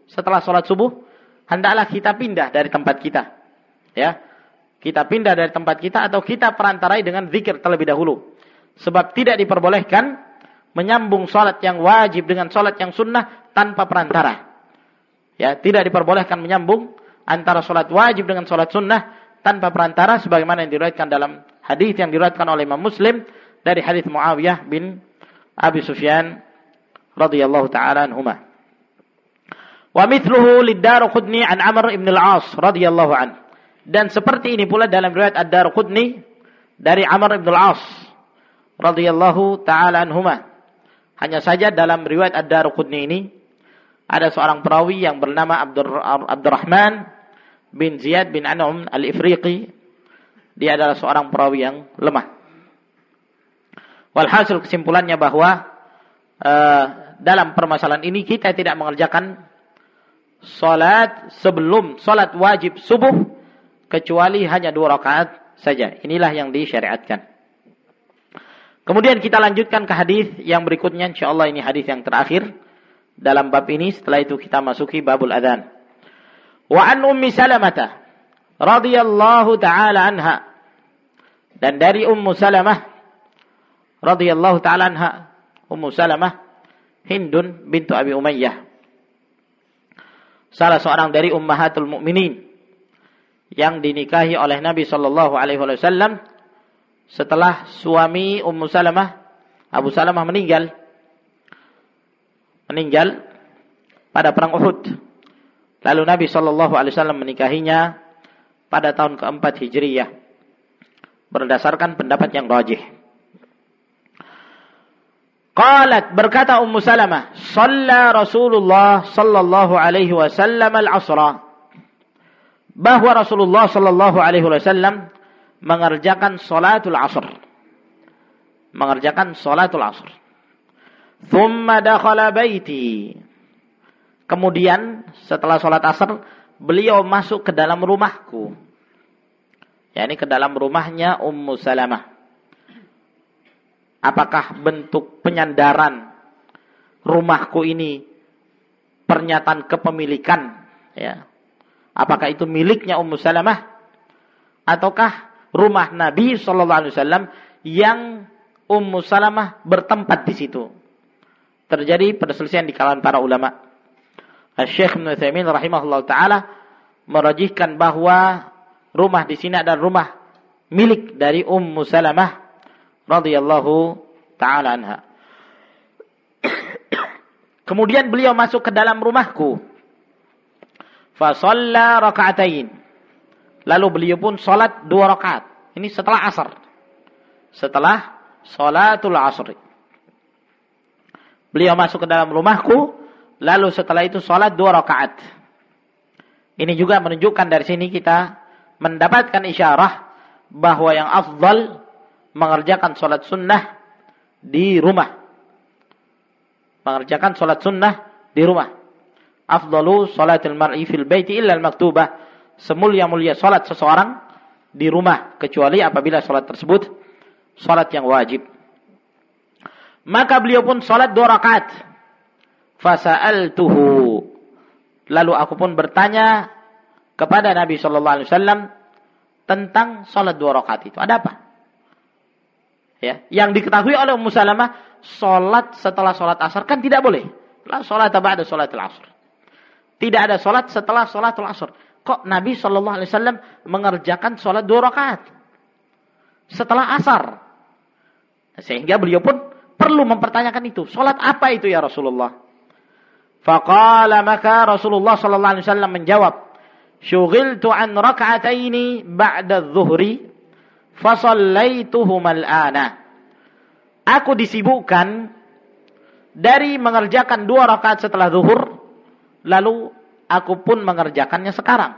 hendaklah kita pindah dari tempat kita. Ya. Kita pindah dari tempat kita atau kita perantarai dengan zikir terlebih dahulu. Sebab tidak diperbolehkan menyambung salat yang wajib dengan salat yang sunnah tanpa perantara. Ya, tidak diperbolehkan menyambung antara salat wajib dengan salat sunnah tanpa perantara, sebagaimana yang diriwayatkan dalam hadis yang diriwayatkan oleh Imam Muslim dari hadis Muawiyah bin Abi Sufyan radhiyallahu taala anhuma. Wa mithluhu lid-Darqutni an Amr ibn al-As radhiyallahu anhu. Dan seperti ini pula dalam riwayat Ad-Darqutni dari Amr ibn al-As radhiyallahu taala anhuma. Hanya saja dalam riwayat Ad-Darqutni ini ada seorang perawi yang bernama Abdurrahman bin Ziyad bin An'um al-Ifriqi. Dia adalah seorang perawi yang lemah. Walhasil kesimpulannya bahwa dalam permasalahan ini kita tidak mengerjakan salat sebelum salat wajib subuh kecuali hanya 2 rakaat saja. Inilah yang disyariatkan. Kemudian kita lanjutkan ke hadis yang berikutnya, insyaallah ini hadis yang terakhir dalam bab ini. Setelah itu kita masuki babul adzan. Wa an Ummi Salamah radhiyallahu taala anha, dan dari Ummu Salamah radhiyallahu taala anha. Ummu Salamah Hindun bintu Abi Umayyah, salah seorang dari ummahatul mukminin yang dinikahi oleh Nabi sallallahu alaihi wasallam setelah suami Ummu Salamah, Abu Salamah meninggal pada perang Uhud. Lalu Nabi sallallahu alaihi wasallam menikahinya pada tahun ke-4 Hijriyah berdasarkan pendapat yang rajih. Qalat, berkata Ummu Salamah, shalla Rasulullah sallallahu alaihi wasallam al-'asra, bahwa Rasulullah sallallahu alaihi wasallam mengerjakan salatul asr. Mengerjakan salatul asr. Thumma dakhala baiti. Kemudian setelah salat asar beliau masuk ke dalam rumahku. yakni ke dalam rumahnya Ummu Salamah. Apakah bentuk penyandaran rumahku ini pernyataan kepemilikan, ya? Apakah itu miliknya Ummu Salamah ataukah rumah Nabi sallallahu alaihi wasallam yang Ummu Salamah bertempat di situ? Terjadi perselisihan di kalangan para ulama. Syekh Ibnu Utsaimin rahimahullah taala merajihkan bahwa rumah di sini adalah rumah milik dari Ummu Salamah radhiyallahu taala anha. Kemudian beliau masuk ke dalam rumahku. Fa shalla raka'atain. Lalu beliau pun salat 2 rakaat. Ini setelah asar. Setelah salatul asr. Beliau masuk ke dalam rumahku, lalu setelah itu salat 2 rakaat. Ini juga menunjukkan dari sini kita mendapatkan isyarah bahwa yang afdal mengerjakan salat sunnah di rumah. Mengerjakan salat sunnah di rumah. Afdalu salatil mar'i fil baiti illa al-maktubah. Semulia-mulia salat seseorang di rumah kecuali apabila salat tersebut salat yang wajib. Maka beliau pun salat 2 rakaat. Fasa'altuhu. Lalu aku pun bertanya kepada Nabi sallallahu alaihi wasallam tentang salat 2 rakaat itu. Ada apa? Ya, yang diketahui oleh Ummu Salamah, salat setelah salat asar kan tidak boleh. La salata ba'da salatil asr. Tidak ada salat setelah salatul asr. Kok Nabi sallallahu alaihi wasallam mengerjakan salat 2 rakaat setelah asar? Sehingga beliau pun perlu mempertanyakan itu. Salat apa itu ya Rasulullah? Faqala, maka Rasulullah sallallahu alaihi wasallam menjawab, "Syughiltu an rak'ataini ba'da adh-dhuhri fa shallaituhuma al-ana." Aku disibukkan dari mengerjakan 2 rakaat setelah zuhur, lalu aku pun mengerjakannya sekarang.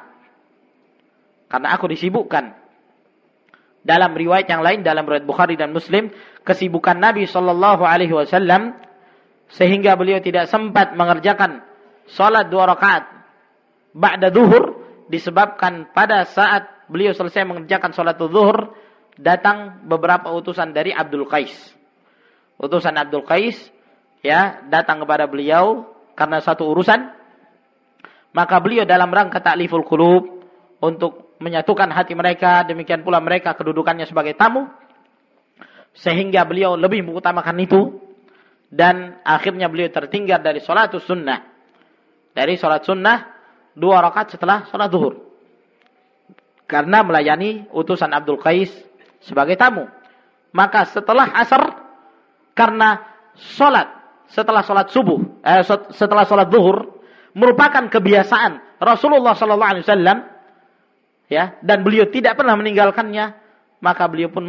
Karena aku disibukkan. Dalam riwayat yang lain, dalam riwayat Bukhari dan Muslim, kesibukan Nabi sallallahu alaihi wasallam sehingga beliau tidak sempat mengerjakan salat 2 rakaat ba'da zuhur disebabkan pada saat beliau selesai mengerjakan salat zuhur datang beberapa utusan dari Abdul Qais. Utusan Abdul Qais ya datang kepada beliau karena satu urusan. Maka beliau dalam rangka ta'liful qulub untuk menyatukan hati mereka, demikian pula mereka kedudukannya sebagai tamu, sehingga beliau lebih mengutamakan itu, dan akhirnya beliau tertinggal dari salatus sunnah. Dari salat sunnah 2 rakaat setelah salat zuhur. Karena melayani utusan Abdul Qais sebagai tamu. Maka setelah asar, karena salat setelah salat subuh, setelah salat zuhur merupakan kebiasaan Rasulullah sallallahu alaihi wasallam, ya, dan beliau tidak pernah meninggalkannya, maka beliau pun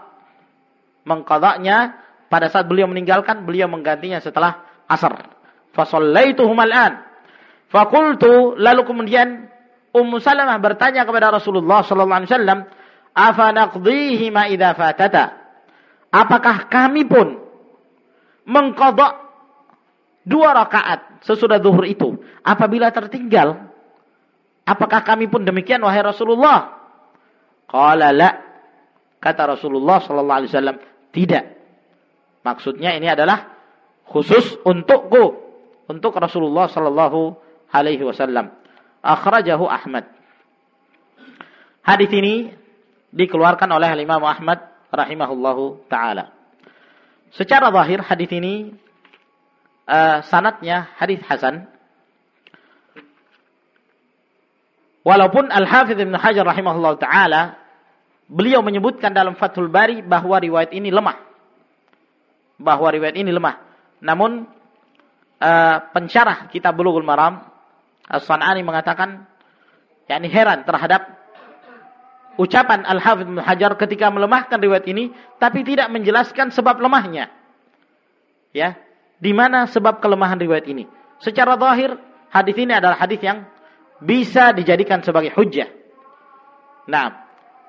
mengqadanya pada saat beliau meninggalkan, beliau menggantinya setelah asar. Fa shallaituhum al-an. Fa qultu, lalu kemudian Ummu Salamah bertanya kepada Rasulullah sallallahu alaihi wasallam, "Afa naqdhihi ma idza fatata?" Apakah kami pun mengqadha 2 rakaat sesudah zuhur itu apabila tertinggal? Apakah kami pun demikian wahai Rasulullah? Qala la, kata Rasulullah sallallahu alaihi wasallam, tidak. Maksudnya ini adalah khusus untukku, untuk Rasulullah sallallahu alaihi wasallam. Akhrajahu Ahmad. Hadis ini dikeluarkan oleh Imam Ahmad rahimahullahu taala. Secara zahir hadis ini sanadnya hadis hasan. Walaupun Al-Hafidz Ibnu Hajar rahimahullah ta'ala beliau menyebutkan dalam Fathul Bari bahwa riwayat ini lemah. Namun pensyarah kitab Bulughul Maram As-San'ani mengatakan yakni heran terhadap ucapan Al-Hafidz Ibnu Hajar ketika melemahkan riwayat ini tapi tidak menjelaskan sebab lemahnya. Ya, di mana sebab kelemahan riwayat ini? Secara zahir hadis ini adalah hadis yang bisa dijadikan sebagai hujjah. Nah,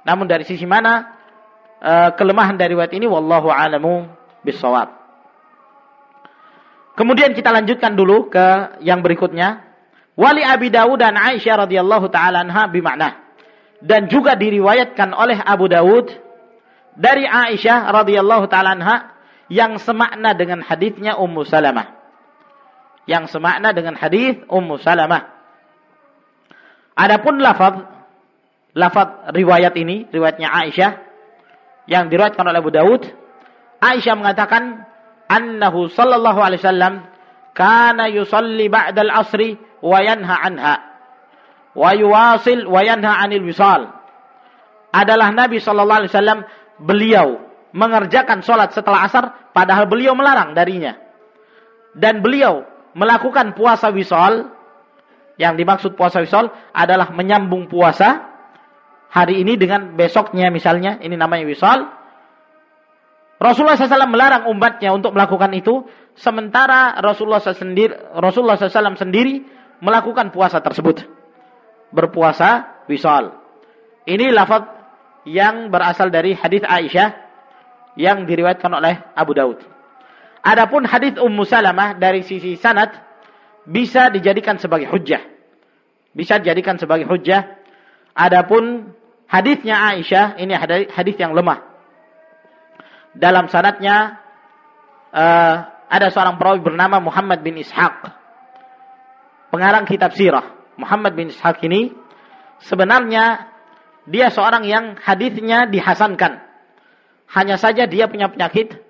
Namun dari sisi mana kelemahan dari riwayat ini, wallahu a'lamu bissawab. Kemudian kita lanjutkan dulu ke yang berikutnya. Wali Abi Dawud dan Aisyah radhiyallahu taala anha bimakna. Dan juga diriwayatkan oleh Abu Dawud dari Aisyah radhiyallahu taala anha yang semakna dengan hadisnya Ummu Salamah. Yang semakna dengan hadis Ummu Salamah. Adapun lafaz riwayat ini, riwayatnya Aisyah yang diriwayatkan oleh Abu Dawud, Aisyah mengatakan annahu sallallahu alaihi wasallam kana yusalli ba'da al-'asri wa yanha anha wa yuwasil wa yanha 'anil wisal. Adalah Nabi sallallahu alaihi wasallam, beliau mengerjakan salat setelah asar padahal beliau melarang darinya. Dan beliau melakukan puasa wisal. Yang dimaksud puasa wisal adalah menyambung puasa hari ini dengan besoknya misalnya, ini namanya wisal. Rasulullah SAW melarang umatnya untuk melakukan itu, sementara Rasulullah SAW sendiri melakukan puasa tersebut, berpuasa wisal. Ini lafaz yang berasal dari hadis Aisyah yang diriwayatkan oleh Abu Daud. Adapun hadis Ummu Salamah dari sisi sanad bisa dijadikan sebagai hujjah. Bisa dijadikan sebagai hujjah. Adapun hadisnya Aisyah ini hadis yang lemah. Dalam sanadnya ada seorang perawi bernama Muhammad bin Ishaq, pengarang kitab sirah. Muhammad bin Ishaq ini sebenarnya dia seorang yang hadisnya dihasankan. Hanya saja dia punya penyakit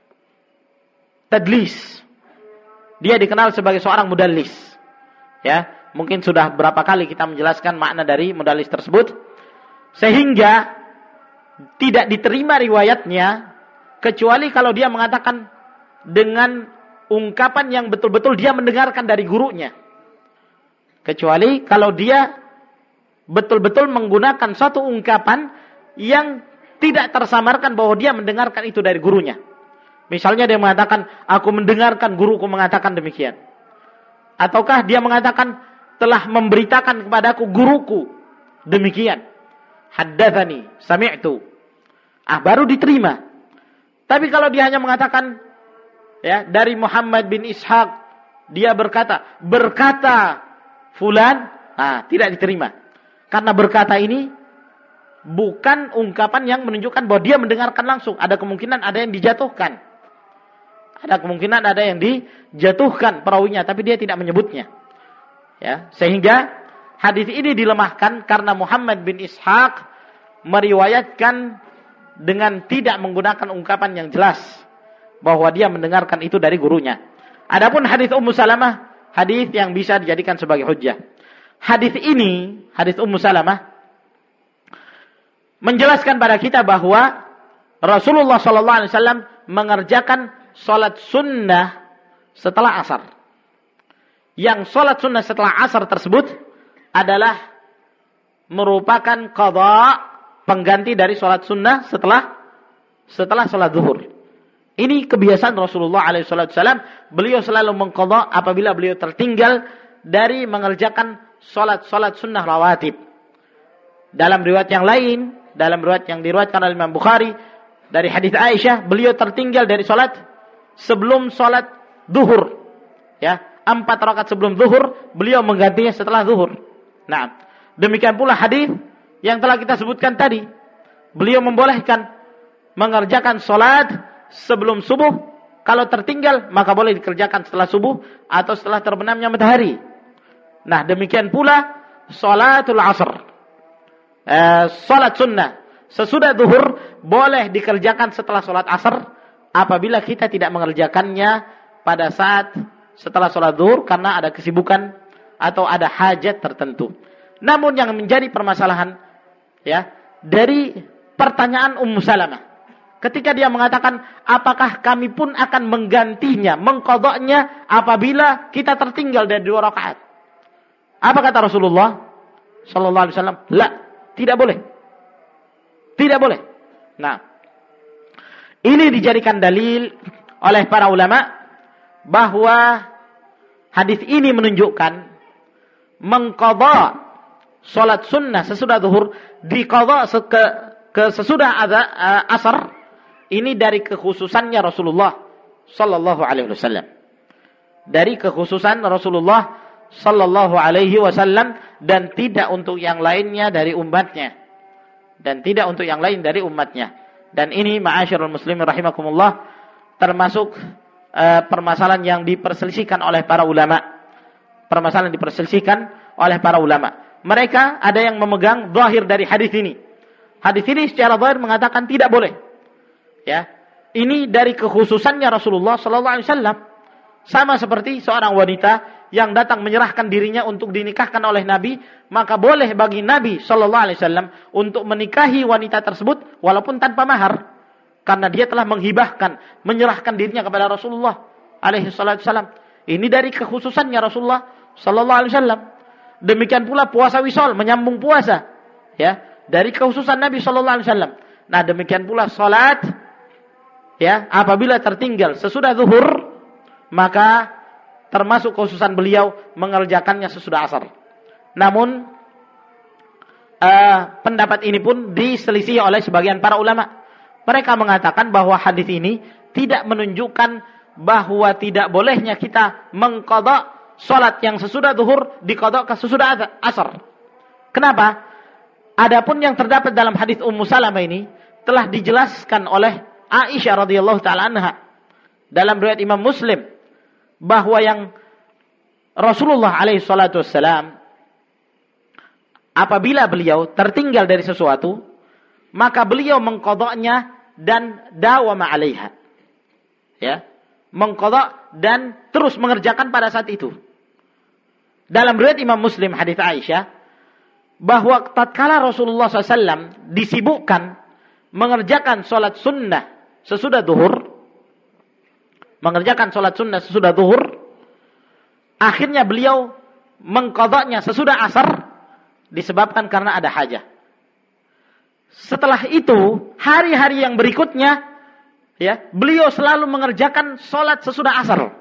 tadlis. Dia dikenal sebagai seorang mudallis. Ya, mungkin sudah berapa kali kita menjelaskan makna dari mudallis tersebut, sehingga tidak diterima riwayatnya kecuali kalau dia mengatakan dengan ungkapan yang betul-betul dia mendengarkan dari gurunya. Kecuali kalau dia betul-betul menggunakan suatu ungkapan yang tidak tersamarkan bahwa dia mendengarkan itu dari gurunya. Misalnya dia mengatakan, aku mendengarkan guruku mengatakan demikian. Ataukah dia mengatakan, telah memberitakan kepadaku guruku demikian. Haddatsani, sami'tu. Baru diterima. Tapi kalau dia hanya mengatakan, ya, dari Muhammad bin Ishaq, dia berkata fulan, tidak diterima. Karena berkata ini bukan ungkapan yang menunjukkan bahwa dia mendengarkan langsung. Ada kemungkinan ada yang dijatuhkan. Ada kemungkinan ada yang dijatuhkan perawinya, tapi dia tidak menyebutnya. Ya, sehingga hadis ini dilemahkan karena Muhammad bin Ishaq meriwayatkan dengan tidak menggunakan ungkapan yang jelas bahwa dia mendengarkan itu dari gurunya. Adapun hadis Ummu Salamah, hadis yang bisa dijadikan sebagai hujjah. Hadis ini, hadis Ummu Salamah menjelaskan pada kita bahwa Rasulullah SAW mengerjakan salat sunnah setelah asar. Yang salat sunnah setelah asar tersebut adalah merupakan qadha, pengganti dari salat sunnah setelah salat zuhur. Ini kebiasaan Rasulullah SAW. Beliau selalu mengqadha apabila beliau tertinggal dari mengerjakan salat sunnah rawatib. Dalam riwayat yang lain, dalam riwayat yang diriwayatkan oleh Imam Bukhari dari hadis Aisyah, beliau tertinggal dari salat sebelum salat zuhur. Ya, 4 rakaat sebelum zuhur, beliau menggantinya setelah zuhur. Nah, demikian pula hadis yang telah kita sebutkan tadi. Beliau membolehkan mengerjakan salat sebelum subuh. Kalau tertinggal, maka boleh dikerjakan setelah subuh atau setelah terbenamnya matahari. Nah, demikian pula salatul asr. Salat sunnah sesudah zuhur boleh dikerjakan setelah salat asar apabila kita tidak mengerjakannya pada saat setelah salat zuhur karena ada kesibukan atau ada hajat tertentu. Namun yang menjadi permasalahan, ya, dari pertanyaan Ummu Salamah ketika dia mengatakan, apakah kami pun akan menggantinya, mengqadha'nya apabila kita tertinggal dari 2 rakaat? Apa kata Rasulullah sallallahu alaihi wasallam? La, tidak boleh. Tidak boleh. Nah, ini dijadikan dalil oleh para ulama bahwa hadis ini menunjukkan mengqadha salat sunnah sesudah zuhur diqadha ke sesudah asar, ini dari kekhususannya Rasulullah sallallahu alaihi wasallam. Dari kekhususan Rasulullah sallallahu alaihi wasallam dan tidak untuk yang lainnya dari umatnya. Dan tidak untuk yang lain dari umatnya. Dan ini ma'asyiral muslimin rahimakumullah termasuk permasalahan yang diperselisihkan oleh para ulama. Permasalahan diperselisihkan oleh para ulama. Mereka ada yang memegang zahir dari hadis ini. Hadis ini secara zahir mengatakan tidak boleh. Ya. Ini dari kekhususannya Rasulullah sallallahu alaihi wasallam. Sama seperti seorang wanita yang datang menyerahkan dirinya untuk dinikahkan oleh Nabi, maka boleh bagi Nabi sallallahu alaihi wasallam untuk menikahi wanita tersebut walaupun tanpa mahar, karena dia telah menghibahkan, menyerahkan dirinya kepada Rasulullah alaihi wasallam. Ini dari kekhususannya Rasulullah sallallahu alaihi wasallam. Demikian pula puasa wisol, menyambung puasa, ya, dari kekhususan Nabi sallallahu alaihi wasallam. Nah, demikian pula salat, ya, apabila tertinggal sesudah zuhur, maka termasuk kekhususan beliau mengerjakannya sesudah asar. Namun pendapat ini pun diselisih oleh sebagian para ulama. Mereka mengatakan bahwa hadis ini tidak menunjukkan bahwa tidak bolehnya kita mengqadha salat yang sesudah zuhur diqadha ke sesudah asar. Kenapa? Adapun yang terdapat dalam hadis Ummu Salamah ini telah dijelaskan oleh Aisyah radhiyallahu taala anha dalam riwayat Imam Muslim, bahwa yang Rasulullah alaihi salatu wassalam apabila beliau tertinggal dari sesuatu, maka beliau mengqadhanya dan dawama 'alaiha. Ya, mengqadha dan terus mengerjakan pada saat itu. Dalam riwayat Imam Muslim hadis Aisyah, bahwa tatkala Rasulullah SAW disibukkan mengerjakan salat sunnah sesudah zuhur, akhirnya beliau mengqadhanya sesudah asar disebabkan karena ada hajah. Setelah itu, hari-hari yang berikutnya, ya, beliau selalu mengerjakan salat sesudah asar.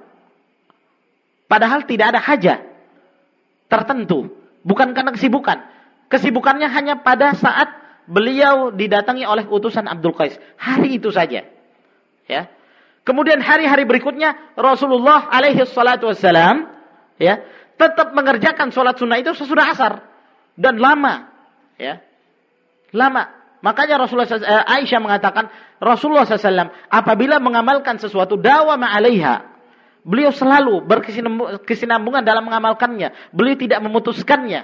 Padahal tidak ada hajah tertentu, bukan karena kesibukan. Kesibukannya hanya pada saat beliau didatangi oleh utusan Abdul Qais. Hari itu saja. Ya. Kemudian hari-hari berikutnya Rasulullah alaihi salatu wassalam, ya, tetap mengerjakan salat sunnah itu sesudah asar dan lama, ya. Lama. Makanya Aisyah mengatakan Rasulullah SAW apabila mengamalkan sesuatu dawama 'alaiha. Beliau selalu berkesinambungan dalam mengamalkannya. Beliau tidak memutuskannya.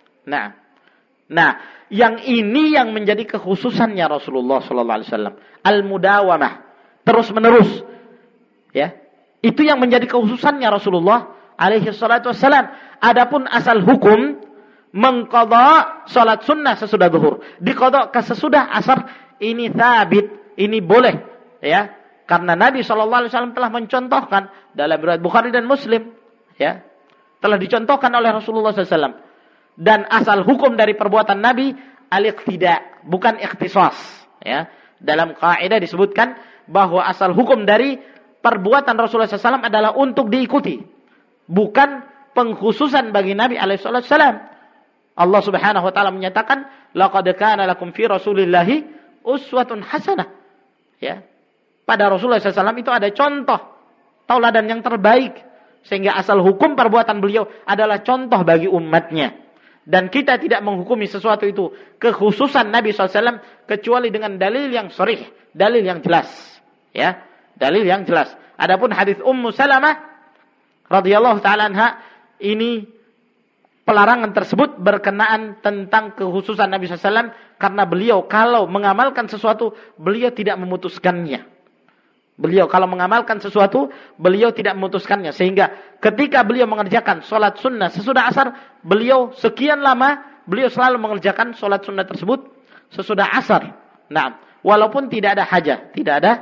Nah, yang ini yang menjadi kekhususannya Rasulullah sallallahu alaihi wasallam, al-mudawamah, terus-menerus. Ya. Itu yang menjadi kekhususannya Rasulullah alaihi salatu wasallam. Adapun asal hukum mengqadha salat sunnah sesudah zuhur, diqadha ke sesudah asar, ini thabit, ini boleh, ya. Karena Nabi sallallahu alaihi wasallam telah mencontohkan dalam riwayat Bukhari dan Muslim, ya. Telah dicontohkan oleh Rasulullah sallallahu alaihi wasallam. Dan asal hukum dari perbuatan Nabi al-iqtida, bukan ikhtisas, ya. Dalam kaidah disebutkan bahwa asal hukum dari perbuatan Rasulullah SAW adalah untuk diikuti, bukan pengkhususan bagi Nabi alaihi wasallam. Allah Subhanahu wa taala menyatakan, laqad kana lakum fi Rasulillahi uswatun hasanah. Ya. Pada Rasulullah SAW itu ada contoh tauladan yang terbaik, sehingga asal hukum perbuatan beliau adalah contoh bagi umatnya. Dan kita tidak menghukumi sesuatu itu kekhususan Nabi SAW kecuali dengan dalil yang sharih, dalil yang jelas. Ya, dalil yang jelas. Adapun hadis Ummu Salamah radhiyallahu taala anha, ini pelarangan tersebut berkenaan tentang kekhususan Nabi SAW karena beliau kalau mengamalkan sesuatu beliau tidak memutuskannya. Beliau kalau mengamalkan sesuatu beliau tidak memutuskannya, sehingga ketika beliau mengerjakan salat sunnah sesudah asar, beliau sekian lama beliau selalu mengerjakan salat sunnah tersebut sesudah asar. Nah, walaupun tidak ada hajah, tidak ada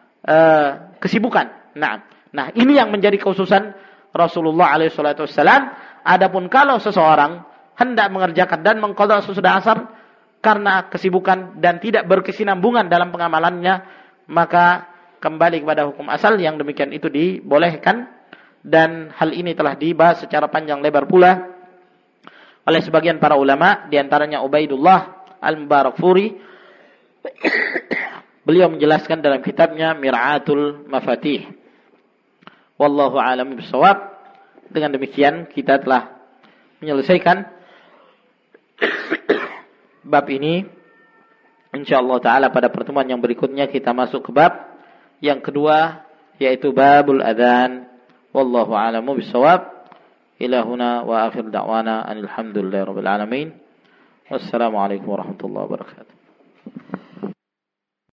kesibukan. Nah, ini yang menjadi kekhususan Rasulullah alaihi salatu wassalam. Adapun kalau seseorang hendak mengerjakan dan mengqadha sesudah asar karena kesibukan dan tidak berkesinambungan dalam pengamalannya, maka kembali kepada hukum asal yang demikian itu dibolehkan. Dan hal ini telah dibahas secara panjang lebar pula oleh sebagian para ulama, di antaranya Ubaidullah Al-Mubarakfuri Beliau menjelaskan dalam kitabnya Mir'atul Mafatih. Wallahu a'lam bishawab. Dengan demikian kita telah menyelesaikan bab ini. Insyaallah taala pada pertemuan yang berikutnya kita masuk ke bab yang kedua, yaitu babul adzan. Wallahu a'lam bishawab. Ila huna wa akhir da'wana alhamdulillahirabbil alamin. Wassalamualaikum warahmatullahi wabarakatuh.